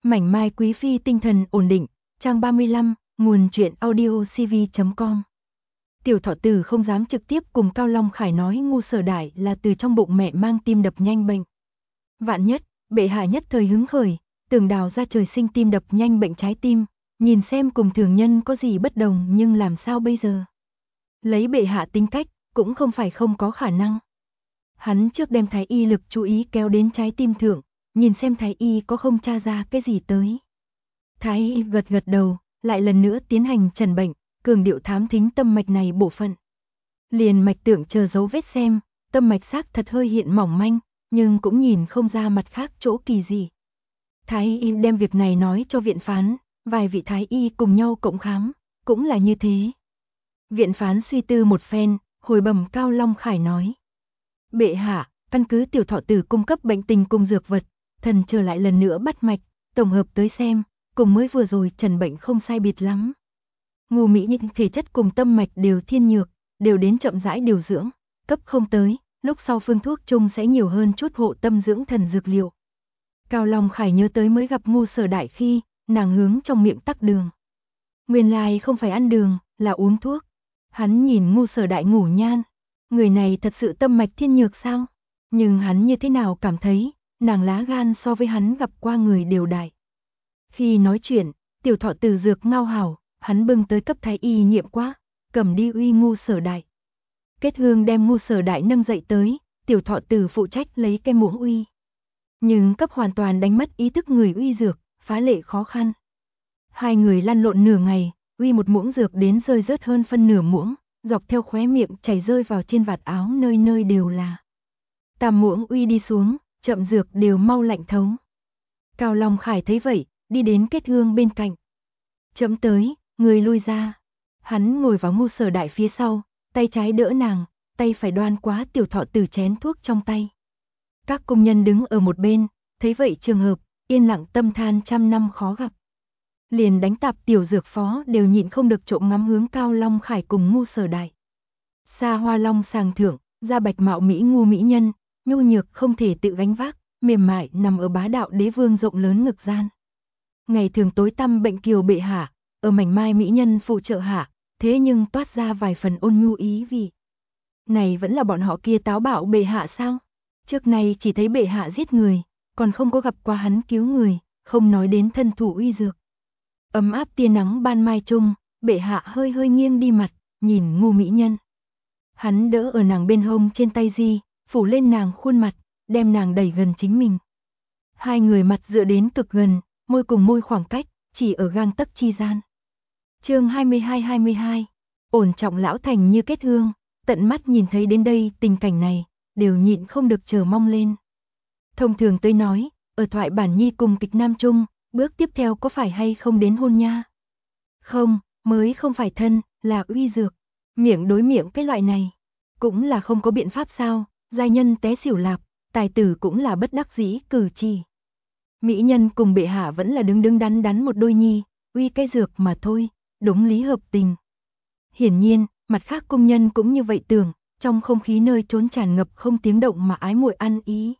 Mảnh mai quý phi tinh thần ổn định, trang 35, nguồn truyện audio cv.com. Tiểu Thọ Tử không dám trực tiếp cùng Cao Long Khải nói Ngu Sở Đại là từ trong bụng mẹ mang tim đập nhanh bệnh. Vạn nhất, bệ hạ nhất thời hứng khởi, tưởng đào ra trời sinh tim đập nhanh bệnh trái tim, nhìn xem cùng thường nhân có gì bất đồng, nhưng làm sao bây giờ? Lấy bệ hạ tính cách, cũng không phải không có khả năng. Hắn trước đem thái y lực chú ý kéo đến trái tim thượng, nhìn xem thái y có không tra ra cái gì tới. Thái y gật gật đầu, lại lần nữa tiến hành trần bệnh, cường điệu thám thính tâm mạch này bộ phận. Liền mạch tượng chờ dấu vết xem, tâm mạch xác thật hơi hiện mỏng manh, nhưng cũng nhìn không ra mặt khác chỗ kỳ gì. Thái y đem việc này nói cho viện phán, vài vị thái y cùng nhau cộng khám, cũng là như thế. Viện phán suy tư một phen, hồi bẩm Cao Long Khải nói: bệ hạ, căn cứ Tiểu Thọ Tử cung cấp bệnh tình cùng dược vật, thần trở lại lần nữa bắt mạch, tổng hợp tới xem, cùng mới vừa rồi trần bệnh không sai biệt lắm. Ngu Mỹ Nhân thể chất cùng tâm mạch đều thiên nhược, đều đến chậm rãi điều dưỡng, cấp không tới, lúc sau phương thuốc chung sẽ nhiều hơn chút hộ tâm dưỡng thần dược liệu. Cao Long Khải nhớ tới mới gặp Ngu Sở Đại khi, nàng hướng trong miệng tắc đường. Nguyên lai không phải ăn đường, là uống thuốc. Hắn nhìn Ngu Sở Đại ngủ nhan, người này thật sự tâm mạch thiên nhược sao? Nhưng hắn như thế nào cảm thấy, nàng lá gan so với hắn gặp qua người đều đại. Khi nói chuyện, Tiểu Thọ Tử dược ngao hảo, hắn bưng tới cấp thái y nghiệm quá, cầm đi uy Ngu Sở Đại. Kết Hương đem Ngu Sở Đại nâng dậy tới, Tiểu Thọ Tử phụ trách lấy cái muỗng uy. Nhưng cấp hoàn toàn đánh mất ý thức người uy dược, phá lệ khó khăn. Hai người lăn lộn nửa ngày, uy một muỗng dược đến rơi rớt hơn phân nửa muỗng, dọc theo khóe miệng chảy rơi vào trên vạt áo, nơi nơi đều là. Tam muỗng uy đi xuống, chậm dược đều mau lạnh thấu. Cao Long Khải thấy vậy, đi đến Kết Hương bên cạnh. Chậm tới, người lui ra. Hắn ngồi vào Ngu Sở Đại phía sau, tay trái đỡ nàng, tay phải đoan quá Tiểu Thọ Tử chén thuốc trong tay. Các công nhân đứng ở một bên, thấy vậy trường hợp, yên lặng tâm than trăm năm khó gặp. Liền đánh tạp tiểu dược phó đều nhịn không được trộm ngắm hướng Cao Long Khải cùng Ngu Sở Đại. Xa hoa long sàng thượng, da bạch mạo mỹ Ngu mỹ nhân, nhu nhược không thể tự gánh vác, mềm mại nằm ở bá đạo đế vương rộng lớn ngực gian. Ngày thường tối tăm bệnh kiều bệ hạ, ở mảnh mai mỹ nhân phụ trợ hạ, thế nhưng toát ra vài phần ôn nhu ý vị. Này vẫn là bọn họ kia táo bạo bệ hạ sao? Trước nay chỉ thấy bệ hạ giết người, còn không có gặp qua hắn cứu người, không nói đến thân thủ uy dược. Ấm áp tia nắng ban mai chung, bệ hạ hơi hơi nghiêng đi mặt, nhìn Ngu mỹ nhân. Hắn đỡ ở nàng bên hông trên tay di, phủ lên nàng khuôn mặt, đem nàng đẩy gần chính mình. Hai người mặt dựa đến cực gần, môi cùng môi khoảng cách, chỉ ở gang tấc chi gian. Chương 22-22, ổn trọng lão thành như Kết Hương, tận mắt nhìn thấy đến đây tình cảnh này, đều nhịn không được chờ mong lên. Thông thường tôi nói, ở thoại bản nhi cùng kịch nam chung, bước tiếp theo có phải hay không đến hôn nha? Không, mới không phải thân, là uy dược. Miệng đối miệng cái loại này, cũng là không có biện pháp sao, giai nhân té xỉu lạp, tài tử cũng là bất đắc dĩ cử chỉ. Mỹ nhân cùng bệ hạ vẫn là đứng đứng đắn đắn một đôi nhi, uy cái dược mà thôi, đúng lý hợp tình. Hiển nhiên, mặt khác công nhân cũng như vậy tưởng, trong không khí nơi trốn tràn ngập không tiếng động mà ái muội ăn ý.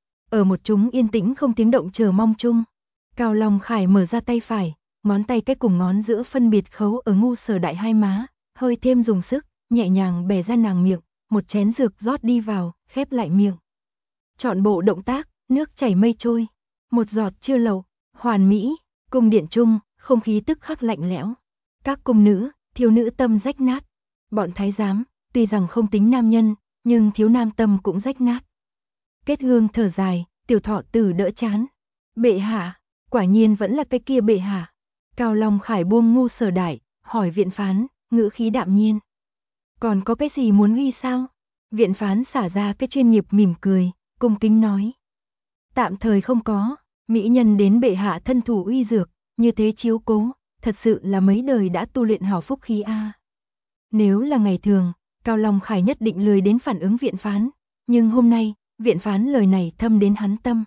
Ở một chúng yên tĩnh không tiếng động chờ mong chung, Cao Long Khải mở ra tay phải, ngón tay cái cùng ngón giữa phân biệt khấu ở Ngu Sở Đại hai má, hơi thêm dùng sức, nhẹ nhàng bẻ ra nàng miệng, một chén dược rót đi vào, khép lại miệng. Chọn bộ động tác, nước chảy mây trôi, một giọt chưa lầu, hoàn mỹ, cung điện chung, không khí tức khắc lạnh lẽo. Các cung nữ, thiếu nữ tâm rách nát. Bọn thái giám, tuy rằng không tính nam nhân, nhưng thiếu nam tâm cũng rách nát. Kết Hương thở dài, Tiểu Thọ Tử đỡ chán. Bệ hạ, quả nhiên vẫn là cái kia bệ hạ. Cao Long Khải buông Ngu Sở Đại, hỏi viện phán, ngữ khí đạm nhiên. Còn có cái gì muốn uy sao? Viện phán xả ra cái chuyên nghiệp mỉm cười, cung kính nói. Tạm thời không có, mỹ nhân đến bệ hạ thân thủ uy dược, như thế chiếu cố, thật sự là mấy đời đã tu luyện hảo phúc khí a. Nếu là ngày thường, Cao Long Khải nhất định lười đến phản ứng viện phán, nhưng hôm nay, viện phán lời này thâm đến hắn tâm.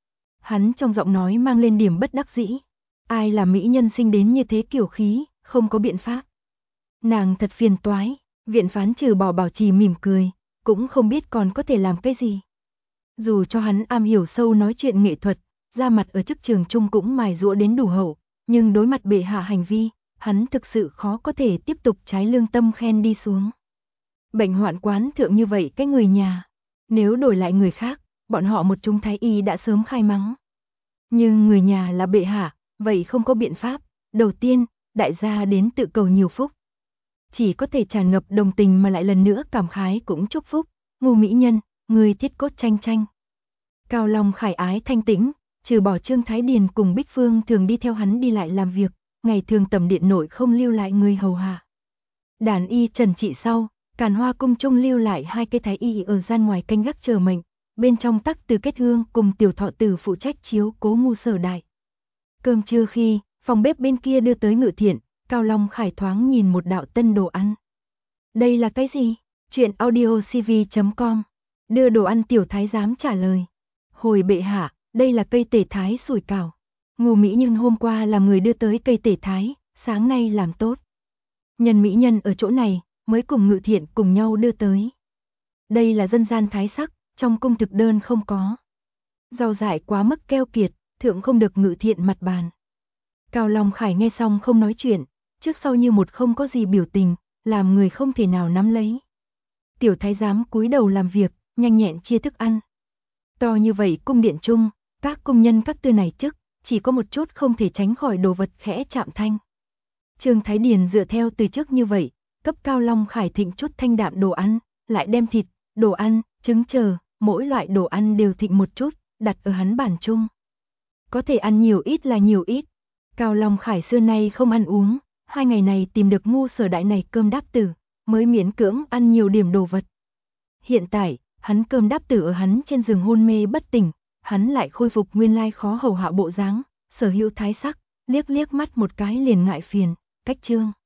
Hắn trong giọng nói mang lên điểm bất đắc dĩ. Ai là mỹ nhân sinh đến như thế kiểu khí, không có biện pháp. Nàng thật phiền toái, viện phán trừ bỏ bảo trì mỉm cười, cũng không biết còn có thể làm cái gì. Dù cho hắn am hiểu sâu nói chuyện nghệ thuật, ra mặt ở chức trường trung cũng mài giũa đến đủ hậu, nhưng đối mặt bệ hạ hành vi, hắn thực sự khó có thể tiếp tục trái lương tâm khen đi xuống. Bệnh hoạn quán thượng như vậy cái người nhà, nếu đổi lại người khác, bọn họ một chúng thái y đã sớm khai mắng. Nhưng người nhà là bệ hạ, vậy không có biện pháp, đầu tiên, đại gia đến tự cầu nhiều phúc. Chỉ có thể tràn ngập đồng tình mà lại lần nữa cảm khái cũng chúc phúc, Ngô mỹ nhân, người thiết cốt tranh tranh. Cao Long Khải ái thanh tĩnh, trừ bỏ Trương Thái Điền cùng Bích Phương thường đi theo hắn đi lại làm việc, ngày thường tầm điện nội không lưu lại người hầu hạ. Đàn y trần trị sau, Càn Hoa cung trung lưu lại 2 cái thái y ở gian ngoài canh gác chờ mệnh, bên trong Tắc Từ Kết Hương cùng Tiểu Thọ Tử phụ trách chiếu cố Ngu Sở Đại. Cơm trưa khi, phòng bếp bên kia đưa tới Ngự Thiện, Cao Long Khải thoáng nhìn một đạo tân đồ ăn. Đây là cái gì? Chuyện audiocv.com. Đưa đồ ăn tiểu thái giám trả lời. Hồi bệ hạ, đây là cây tể thái sủi cảo. Ngô mỹ nhân hôm qua làm người đưa tới cây tể thái, sáng nay làm tốt. Nhân mỹ nhân ở chỗ này, mới cùng Ngự Thiện cùng nhau đưa tới. Đây là dân gian thái sắc, trong cung thực đơn không có. Rau dại quá mức keo kiệt, thượng không được Ngự Thiện mặt bàn. Cao Long Khải nghe xong không nói chuyện, trước sau như một không có gì biểu tình, làm người không thể nào nắm lấy. Tiểu thái giám cúi đầu làm việc, nhanh nhẹn chia thức ăn. To như vậy cung điện chung, các công nhân các tư này chức, chỉ có một chút không thể tránh khỏi đồ vật khẽ chạm thanh. Trương Thái Điền dựa theo từ trước như vậy, cấp Cao Long Khải thịnh chút thanh đạm đồ ăn, lại đem thịt, đồ ăn, trứng chờ, mỗi loại đồ ăn đều thịnh một chút, đặt ở hắn bàn chung. Có thể ăn nhiều ít là nhiều ít. Cao Long Khải xưa nay không ăn uống, 2 ngày này tìm được Ngu Sở Đại này cơm đáp tử, mới miễn cưỡng ăn nhiều điểm đồ vật. Hiện tại, hắn cơm đáp tử ở hắn trên giường hôn mê bất tỉnh, hắn lại khôi phục nguyên lai khó hầu hạ bộ dáng, sở hữu thái sắc, liếc liếc mắt một cái liền ngại phiền, cách trương.